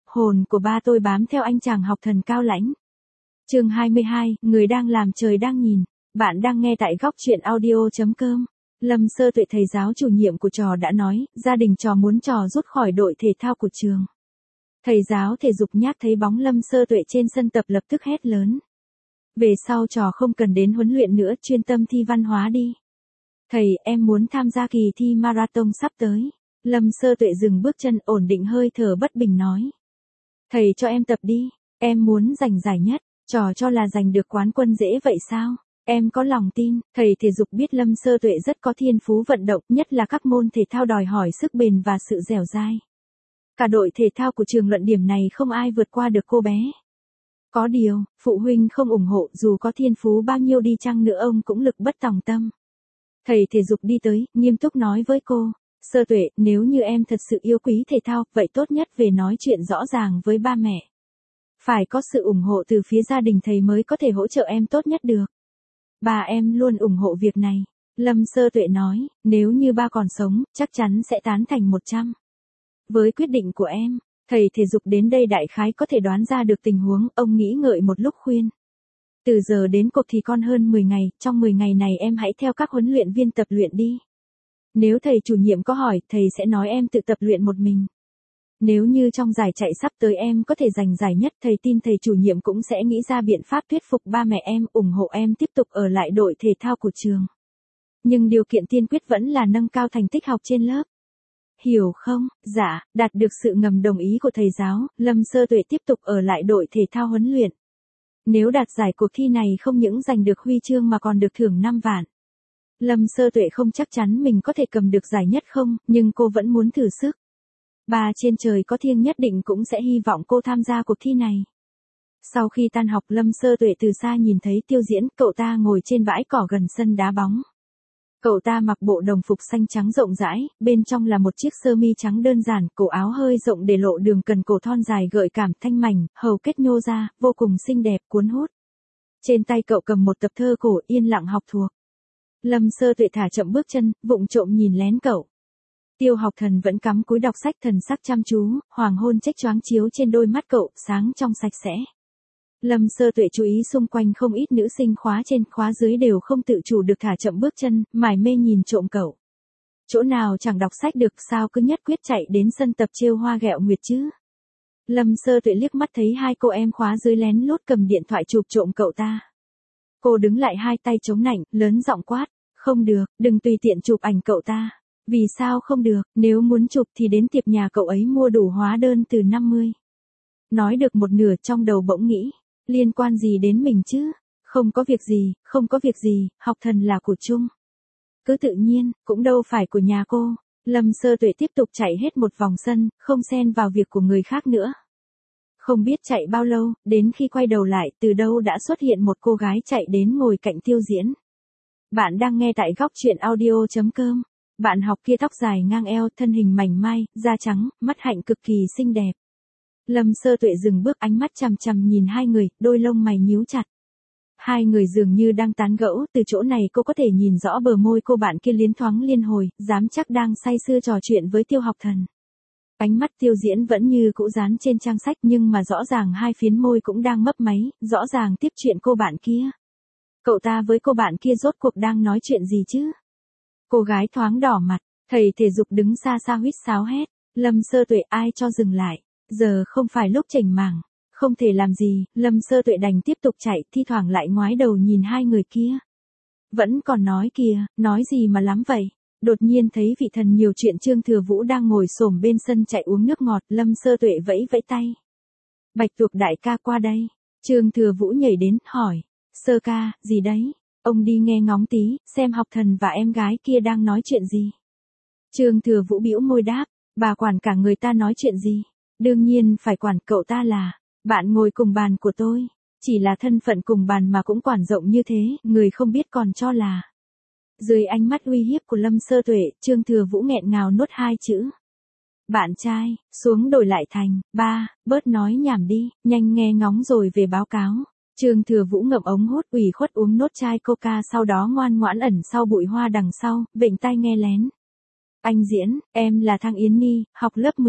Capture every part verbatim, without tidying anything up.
hồn của ba tôi bám theo anh chàng học thần cao lãnh. Chương hai mươi hai, người đang làm trời đang nhìn. Bạn đang nghe tại góc truyện audio chấm com. Lâm Sơ Tuệ thầy giáo chủ nhiệm của trò đã nói, gia đình trò muốn trò rút khỏi đội thể thao của trường. Thầy giáo thể dục nhát thấy bóng Lâm Sơ Tuệ trên sân tập lập tức hét lớn. Về sau trò không cần đến huấn luyện nữa, chuyên tâm thi văn hóa đi. Thầy, em muốn tham gia kỳ thi marathon sắp tới. Lâm Sơ Tuệ dừng bước chân, ổn định hơi thở bất bình nói. Thầy cho em tập đi, em muốn giành giải nhất, trò cho là giành được quán quân dễ vậy sao? Em có lòng tin, thầy thể dục biết Lâm Sơ Tuệ rất có thiên phú vận động, nhất là các môn thể thao đòi hỏi sức bền và sự dẻo dai. Cả đội thể thao của trường luận điểm này không ai vượt qua được cô bé. Có điều, phụ huynh không ủng hộ, dù có thiên phú bao nhiêu đi chăng nữa ông cũng lực bất tòng tâm. Thầy thể dục đi tới, nghiêm túc nói với cô. Sơ Tuệ, nếu như em thật sự yêu quý thể thao, vậy tốt nhất về nói chuyện rõ ràng với ba mẹ. Phải có sự ủng hộ từ phía gia đình thầy mới có thể hỗ trợ em tốt nhất được. Ba em luôn ủng hộ việc này. Lâm Sơ Tuệ nói, nếu như ba còn sống, chắc chắn sẽ tán thành một trăm. Với quyết định của em, thầy thể dục đến đây đại khái có thể đoán ra được tình huống, ông nghĩ ngợi một lúc khuyên. Từ giờ đến cuộc thì còn hơn mười ngày, trong mười ngày này em hãy theo các huấn luyện viên tập luyện đi. Nếu thầy chủ nhiệm có hỏi, thầy sẽ nói em tự tập luyện một mình. Nếu như trong giải chạy sắp tới em có thể giành giải nhất, thầy tin thầy chủ nhiệm cũng sẽ nghĩ ra biện pháp thuyết phục ba mẹ em, ủng hộ em tiếp tục ở lại đội thể thao của trường. Nhưng điều kiện tiên quyết vẫn là nâng cao thành tích học trên lớp. Hiểu không? Dạ, đạt được sự ngầm đồng ý của thầy giáo, Lâm Sơ Tuệ tiếp tục ở lại đội thể thao huấn luyện. Nếu đạt giải cuộc thi này không những giành được huy chương mà còn được thưởng năm vạn. Lâm Sơ Tuệ không chắc chắn mình có thể cầm được giải nhất không, nhưng cô vẫn muốn thử sức. Ba trên trời có thiêng nhất định cũng sẽ hy vọng cô tham gia cuộc thi này. Sau khi tan học, Lâm Sơ Tuệ từ xa nhìn thấy Tiêu Diễn, cậu ta ngồi trên bãi cỏ gần sân đá bóng. Cậu ta mặc bộ đồng phục xanh trắng rộng rãi, bên trong là một chiếc sơ mi trắng đơn giản, cổ áo hơi rộng để lộ đường cần cổ thon dài gợi cảm, thanh mảnh, hầu kết nhô ra, vô cùng xinh đẹp, cuốn hút. Trên tay cậu cầm một tập thơ cổ, yên lặng học thuộc. Lâm Sơ Tuệ thả chậm bước chân, vụng trộm nhìn lén cậu. Tiêu Học Thần vẫn cắm cúi đọc sách, thần sắc chăm chú, hoàng hôn chếch choáng chiếu trên đôi mắt cậu, sáng trong sạch sẽ. Lâm Sơ Tuệ chú ý xung quanh, không ít nữ sinh khóa trên khóa dưới đều không tự chủ được thả chậm bước chân, mải mê nhìn trộm cậu. Chỗ nào chẳng đọc sách được, sao cứ nhất quyết chạy đến sân tập trêu hoa ghẹo nguyệt chứ? Lâm Sơ Tuệ liếc mắt thấy hai cô em khóa dưới lén lút cầm điện thoại chụp trộm cậu ta. Cô đứng lại, hai tay chống nạnh, lớn giọng quát, không được, đừng tùy tiện chụp ảnh cậu ta. Vì sao không được, nếu muốn chụp thì đến tiệm nhà cậu ấy mua đủ hóa đơn từ năm mươi. Nói được một nửa, trong đầu bỗng nghĩ, liên quan gì đến mình chứ? Không có việc gì, không có việc gì, Học Thần là của chung. Cứ tự nhiên, cũng đâu phải của nhà cô. Lâm Sơ Tuệ tiếp tục chạy hết một vòng sân, không xen vào việc của người khác nữa. Không biết chạy bao lâu, đến khi quay đầu lại, từ đâu đã xuất hiện một cô gái chạy đến ngồi cạnh Tiêu Diễn. Bạn đang nghe tại góc truyện audio chấm com. Bạn học kia tóc dài ngang eo, thân hình mảnh mai, da trắng, mắt hạnh cực kỳ xinh đẹp. Lâm Sơ Tuệ dừng bước, ánh mắt chằm chằm nhìn hai người, đôi lông mày nhíu chặt. Hai người dường như đang tán gẫu, từ chỗ này cô có thể nhìn rõ bờ môi cô bạn kia liến thoáng liên hồi, dám chắc đang say sưa trò chuyện với Tiêu Học Thần. Ánh mắt Tiêu Diễn vẫn như cũ dán trên trang sách, nhưng mà rõ ràng hai phiến môi cũng đang mấp máy, rõ ràng tiếp chuyện cô bạn kia. Cậu ta với cô bạn kia rốt cuộc đang nói chuyện gì chứ? Cô gái thoáng đỏ mặt, thầy thể dục đứng xa xa huýt sáo hét, Lâm Sơ Tuệ, ai cho dừng lại, giờ không phải lúc chảnh mảng, không thể làm gì, Lâm Sơ Tuệ đành tiếp tục chạy, thi thoảng lại ngoái đầu nhìn hai người kia. Vẫn còn nói kìa, nói gì mà lắm vậy, đột nhiên thấy vị thần nhiều chuyện Trương Thừa Vũ đang ngồi xổm bên sân chạy uống nước ngọt, Lâm Sơ Tuệ vẫy vẫy tay. Bạch Tuộc đại ca qua đây, Trương Thừa Vũ nhảy đến, hỏi, Sơ ca, gì đấy? Ông đi nghe ngóng tí, xem Học Thần và em gái kia đang nói chuyện gì. Trương Thừa Vũ bĩu môi đáp, bà quản cả người ta nói chuyện gì? Đương nhiên phải quản, cậu ta là bạn ngồi cùng bàn của tôi. Chỉ là thân phận cùng bàn mà cũng quản rộng như thế, người không biết còn cho là. Dưới ánh mắt uy hiếp của Lâm Sơ Tuệ, Trương Thừa Vũ nghẹn ngào nuốt hai chữ. Bạn trai, xuống đổi lại thành, ba, bớt nói nhảm đi, nhanh nghe ngóng rồi về báo cáo. Trương Thừa Vũ ngậm ống hút, ủy khuất uống nốt chai coca, sau đó ngoan ngoãn ẩn sau bụi hoa đằng sau, vịnh tai nghe lén. Anh Diễn, em là Thang Yến Nhi, học lớp mười một.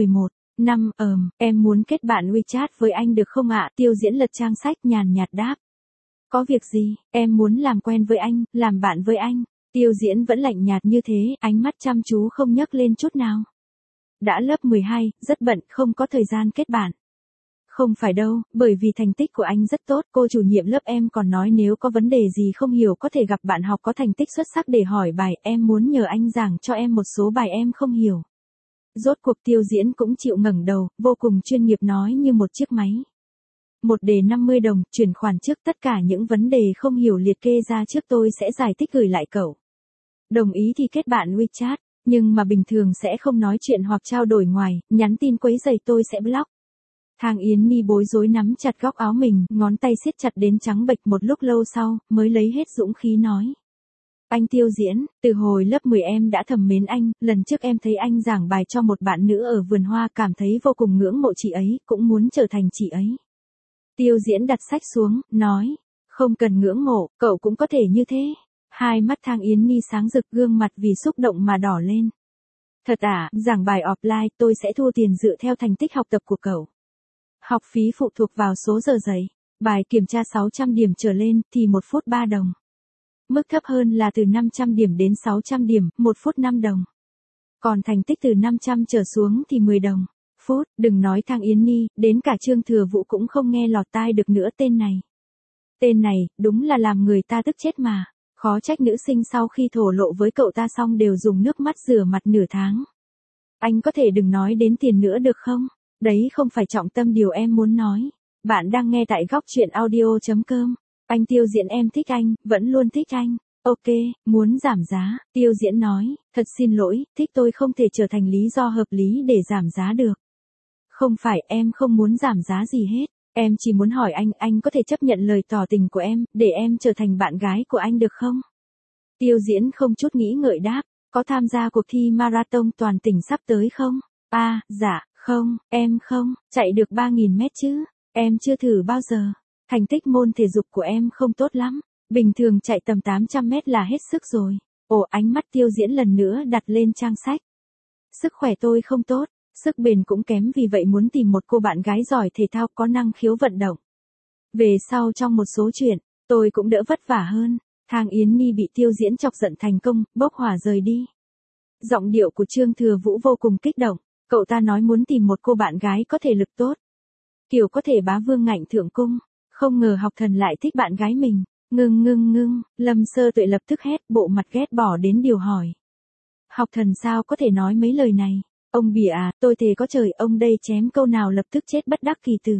Năm, ờm, em muốn kết bạn WeChat với anh được không ạ? Tiêu Diễn lật trang sách nhàn nhạt đáp. Có việc gì, em muốn làm quen với anh, làm bạn với anh. Tiêu Diễn vẫn lạnh nhạt như thế, ánh mắt chăm chú không nhấc lên chút nào. Đã lớp mười hai, rất bận, không có thời gian kết bạn. Không phải đâu, bởi vì thành tích của anh rất tốt, cô chủ nhiệm lớp em còn nói nếu có vấn đề gì không hiểu có thể gặp bạn học có thành tích xuất sắc để hỏi bài, em muốn nhờ anh giảng cho em một số bài em không hiểu. Rốt cuộc Tiêu Diễn cũng chịu ngẩng đầu, vô cùng chuyên nghiệp nói như một chiếc máy. Một đề năm mươi đồng, chuyển khoản trước, tất cả những vấn đề không hiểu liệt kê ra trước tôi sẽ giải thích gửi lại cậu. Đồng ý thì kết bạn WeChat, nhưng mà bình thường sẽ không nói chuyện hoặc trao đổi ngoài, nhắn tin quấy rầy tôi sẽ block. Thang Yến Nhi bối rối nắm chặt góc áo mình, ngón tay siết chặt đến trắng bệch, một lúc lâu sau, mới lấy hết dũng khí nói. Anh Tiêu Diễn, từ hồi lớp mười em đã thầm mến anh, lần trước em thấy anh giảng bài cho một bạn nữ ở vườn hoa cảm thấy vô cùng ngưỡng mộ chị ấy, cũng muốn trở thành chị ấy. Tiêu Diễn đặt sách xuống, nói, không cần ngưỡng mộ, cậu cũng có thể như thế. Hai mắt Thang Yến Nhi sáng rực, gương mặt vì xúc động mà đỏ lên. Thật à, giảng bài offline tôi sẽ thu tiền dựa theo thành tích học tập của cậu. Học phí phụ thuộc vào số giờ dạy. Bài kiểm tra sáu trăm điểm trở lên thì một phút ba đồng. Mức thấp hơn là từ năm trăm điểm đến sáu trăm điểm, một phút năm đồng. Còn thành tích từ năm trăm trở xuống thì mười đồng. Phút, đừng nói Thang Yến Nhi, đến cả Trương Thừa Vũ cũng không nghe lọt tai được nữa tên này. Tên này, đúng là làm người ta tức chết mà. Khó trách nữ sinh sau khi thổ lộ với cậu ta xong đều dùng nước mắt rửa mặt nửa tháng. Anh có thể đừng nói đến tiền nữa được không? Đấy không phải trọng tâm điều em muốn nói. Bạn đang nghe tại góc chuyện audio chấm com. Anh Tiêu Diễn em thích anh, vẫn luôn thích anh. Ok, muốn giảm giá, Tiêu Diễn nói, thật xin lỗi, thích tôi không thể trở thành lý do hợp lý để giảm giá được. Không phải, em không muốn giảm giá gì hết. Em chỉ muốn hỏi anh, anh có thể chấp nhận lời tỏ tình của em, để em trở thành bạn gái của anh được không? Tiêu Diễn không chút nghĩ ngợi đáp, có tham gia cuộc thi marathon toàn tỉnh sắp tới không? À, dạ, không, em không, chạy được ba nghìn mét chứ, em chưa thử bao giờ. Thành tích môn thể dục của em không tốt lắm, bình thường chạy tầm tám trăm mét là hết sức rồi. Ồ, ánh mắt Tiêu Diễn lần nữa đặt lên trang sách. Sức khỏe tôi không tốt, sức bền cũng kém, vì vậy muốn tìm một cô bạn gái giỏi thể thao có năng khiếu vận động. Về sau trong một số chuyện, tôi cũng đỡ vất vả hơn. Thang Yến Nhi bị Tiêu Diễn chọc giận thành công, bốc hỏa rời đi. Giọng điệu của Trương Thừa Vũ vô cùng kích động, cậu ta nói muốn tìm một cô bạn gái có thể lực tốt. Kiểu có thể bá vương ngạnh thượng cung, không ngờ học thần lại thích bạn gái mình. Ngưng ngưng ngưng, Lâm Sơ Tuệ lập tức hét, bộ mặt ghét bỏ đến điều hỏi. Học thần sao có thể nói mấy lời này? Ông bìa à, tôi thề có trời, ông đây chém câu nào lập tức chết bất đắc kỳ tử.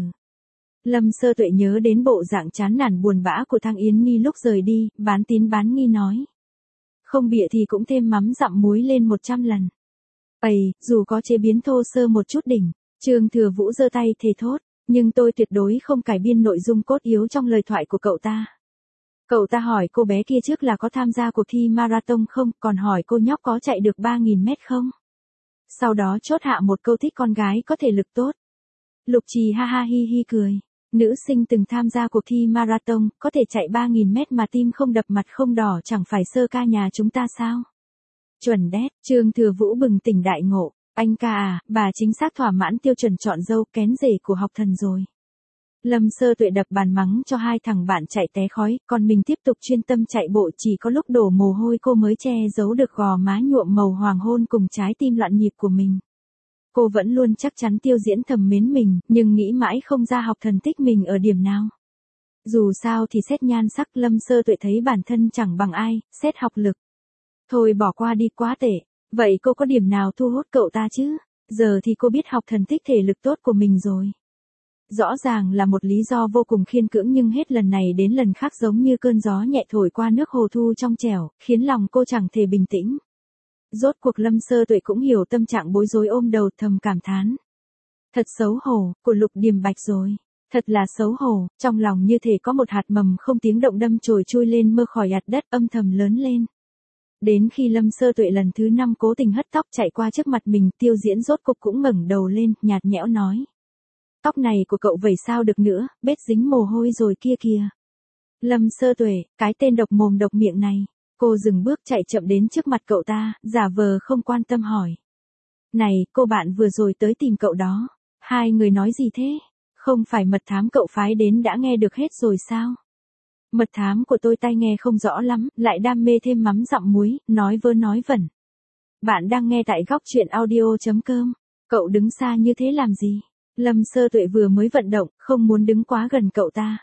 Lâm Sơ Tuệ nhớ đến bộ dạng chán nản buồn bã của Thang Yến Nhi lúc rời đi, bán tín bán nghi nói. Không bịa thì cũng thêm mắm dặm muối lên một trăm lần. Ây, dù có chế biến thô sơ một chút đỉnh, Trương Thừa Vũ giơ tay thề thốt, nhưng tôi tuyệt đối không cải biên nội dung cốt yếu trong lời thoại của cậu ta. Cậu ta hỏi cô bé kia trước là có tham gia cuộc thi marathon không, còn hỏi cô nhóc có chạy được ba nghìn mét không. Sau đó chốt hạ một câu thích con gái có thể lực tốt. Lục Trì ha ha hi hi cười. Nữ sinh từng tham gia cuộc thi marathon, có thể chạy ba nghìn mét mà tim không đập mặt không đỏ, chẳng phải sơ ca nhà chúng ta sao? Chuẩn đét, Trương Thừa Vũ bừng tỉnh đại ngộ. Anh ca à, bà chính xác thỏa mãn tiêu chuẩn chọn dâu kén rể của học thần rồi. Lâm Sơ Tuệ đập bàn mắng cho hai thằng bạn chạy té khói, còn mình tiếp tục chuyên tâm chạy bộ, chỉ có lúc đổ mồ hôi cô mới che giấu được gò má nhuộm màu hoàng hôn cùng trái tim loạn nhịp của mình. Cô vẫn luôn chắc chắn Tiêu Diễn thầm mến mình, nhưng nghĩ mãi không ra học thần thích mình ở điểm nào. Dù sao thì xét nhan sắc, Lâm Sơ Tuệ thấy bản thân chẳng bằng ai, xét học lực. Thôi bỏ qua đi, quá tệ. Vậy cô có điểm nào thu hút cậu ta chứ? Giờ thì cô biết học thần thích thể lực tốt của mình rồi. Rõ ràng là một lý do vô cùng khiên cưỡng, nhưng hết lần này đến lần khác giống như cơn gió nhẹ thổi qua nước hồ thu trong trẻo, khiến lòng cô chẳng thể bình tĩnh. Rốt cuộc Lâm Sơ Tuệ cũng hiểu tâm trạng bối rối, ôm đầu thầm cảm thán. Thật xấu hổ, của Lục Điềm Bạch rồi. Thật là xấu hổ, trong lòng như thể có một hạt mầm không tiếng động đâm chồi chui lên mơ khỏi hạt đất, âm thầm lớn lên. Đến khi Lâm Sơ Tuệ lần thứ năm cố tình hất tóc chạy qua trước mặt mình, Tiêu Diễn rốt cục cũng ngẩng đầu lên, nhạt nhẽo nói. Tóc này của cậu vẩy sao được nữa, bết dính mồ hôi rồi kia kìa. Lâm Sơ Tuệ, cái tên độc mồm độc miệng này. Cô dừng bước chạy chậm đến trước mặt cậu ta, giả vờ không quan tâm hỏi. Này, cô bạn vừa rồi tới tìm cậu đó. Hai người nói gì thế? Không phải mật thám cậu phái đến đã nghe được hết rồi sao? Mật thám của tôi tai nghe không rõ lắm, lại đam mê thêm mắm dặm muối, nói vơ nói vẩn. Bạn đang nghe tại góc chuyện audio.com. Cậu đứng xa như thế làm gì? Lâm Sơ Tuệ vừa mới vận động, không muốn đứng quá gần cậu ta.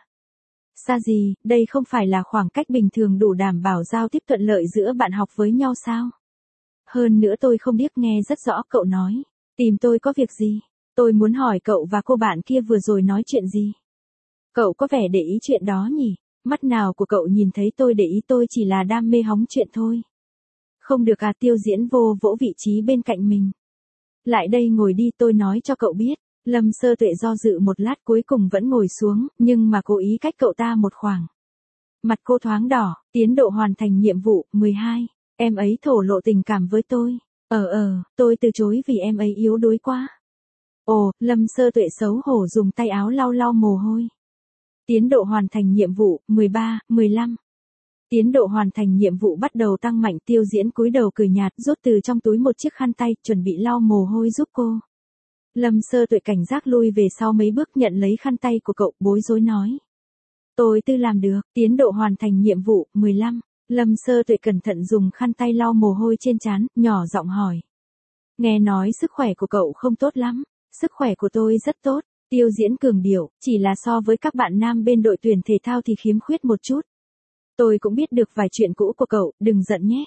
Xa gì, đây không phải là khoảng cách bình thường đủ đảm bảo giao tiếp thuận lợi giữa bạn học với nhau sao? Hơn nữa tôi không biết nghe rất rõ cậu nói. Tìm tôi có việc gì? Tôi muốn hỏi cậu và cô bạn kia vừa rồi nói chuyện gì? Cậu có vẻ để ý chuyện đó nhỉ? Mắt nào của cậu nhìn thấy tôi để ý, tôi chỉ là đam mê hóng chuyện thôi. Không được à? Tiêu Diễn vô vỗ vị trí bên cạnh mình. Lại đây ngồi đi, tôi nói cho cậu biết. Lâm Sơ Tuệ do dự một lát cuối cùng vẫn ngồi xuống, nhưng mà cố ý cách cậu ta một khoảng. Mặt cô thoáng đỏ, tiến độ hoàn thành nhiệm vụ, mười hai. Em ấy thổ lộ tình cảm với tôi. Ờ ờ, tôi từ chối vì em ấy yếu đuối quá. Ồ, Lâm Sơ Tuệ xấu hổ dùng tay áo lau lau mồ hôi. Tiến độ hoàn thành nhiệm vụ, mười ba, mười lăm. Tiến độ hoàn thành nhiệm vụ bắt đầu tăng mạnh. Tiêu Diễn cúi đầu cười nhạt, rút từ trong túi một chiếc khăn tay, chuẩn bị lau mồ hôi giúp cô. Lâm Sơ Tuệ cảnh giác lui về sau mấy bước, nhận lấy khăn tay của cậu, bối rối nói. Tôi tự làm được. Tiến độ hoàn thành nhiệm vụ, mười lăm. Lâm Sơ Tuệ cẩn thận dùng khăn tay lau mồ hôi trên trán, nhỏ giọng hỏi. Nghe nói sức khỏe của cậu không tốt lắm. Sức khỏe của tôi rất tốt. Tiêu Diễn cường điệu, chỉ là so với các bạn nam bên đội tuyển thể thao thì khiếm khuyết một chút. Tôi cũng biết được vài chuyện cũ của cậu, đừng giận nhé.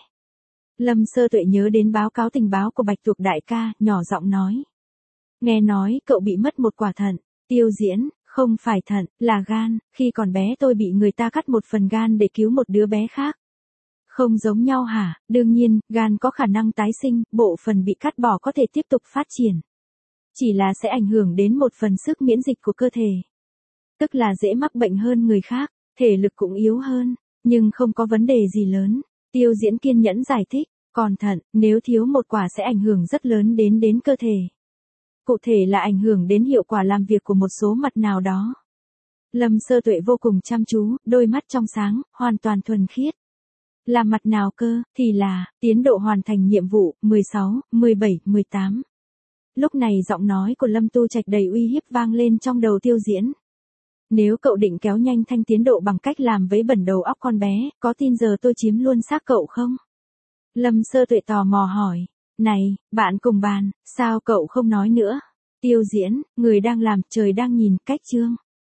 Lâm Sơ Tuệ nhớ đến báo cáo tình báo của Bạch Tuộc đại ca, nhỏ giọng nói. Nghe nói cậu bị mất một quả thận. Tiêu Diễn, không phải thận, là gan, khi còn bé tôi bị người ta cắt một phần gan để cứu một đứa bé khác. Không giống nhau hả? Đương nhiên, gan có khả năng tái sinh, bộ phận bị cắt bỏ có thể tiếp tục phát triển. Chỉ là sẽ ảnh hưởng đến một phần sức miễn dịch của cơ thể. Tức là dễ mắc bệnh hơn người khác, thể lực cũng yếu hơn, nhưng không có vấn đề gì lớn. Tiêu Diễn kiên nhẫn giải thích, còn thận, nếu thiếu một quả sẽ ảnh hưởng rất lớn đến đến cơ thể. Cụ thể là ảnh hưởng đến hiệu quả làm việc của một số mặt nào đó. Lâm Sơ Tuệ vô cùng chăm chú, đôi mắt trong sáng, hoàn toàn thuần khiết. Là mặt nào cơ? Thì là, tiến độ hoàn thành nhiệm vụ, mười sáu, mười bảy, mười tám. Lúc này giọng nói của Lâm Tu Trạch đầy uy hiếp vang lên trong đầu Tiêu Diễn. Nếu cậu định kéo nhanh thanh tiến độ bằng cách làm vấy bẩn đầu óc con bé, có tin giờ tôi chiếm luôn xác cậu không? Lâm Sơ Tuệ tò mò hỏi. Này, bạn cùng bàn, sao cậu không nói nữa? Tiêu Diễn, người đang làm, trời đang nhìn, cách chương.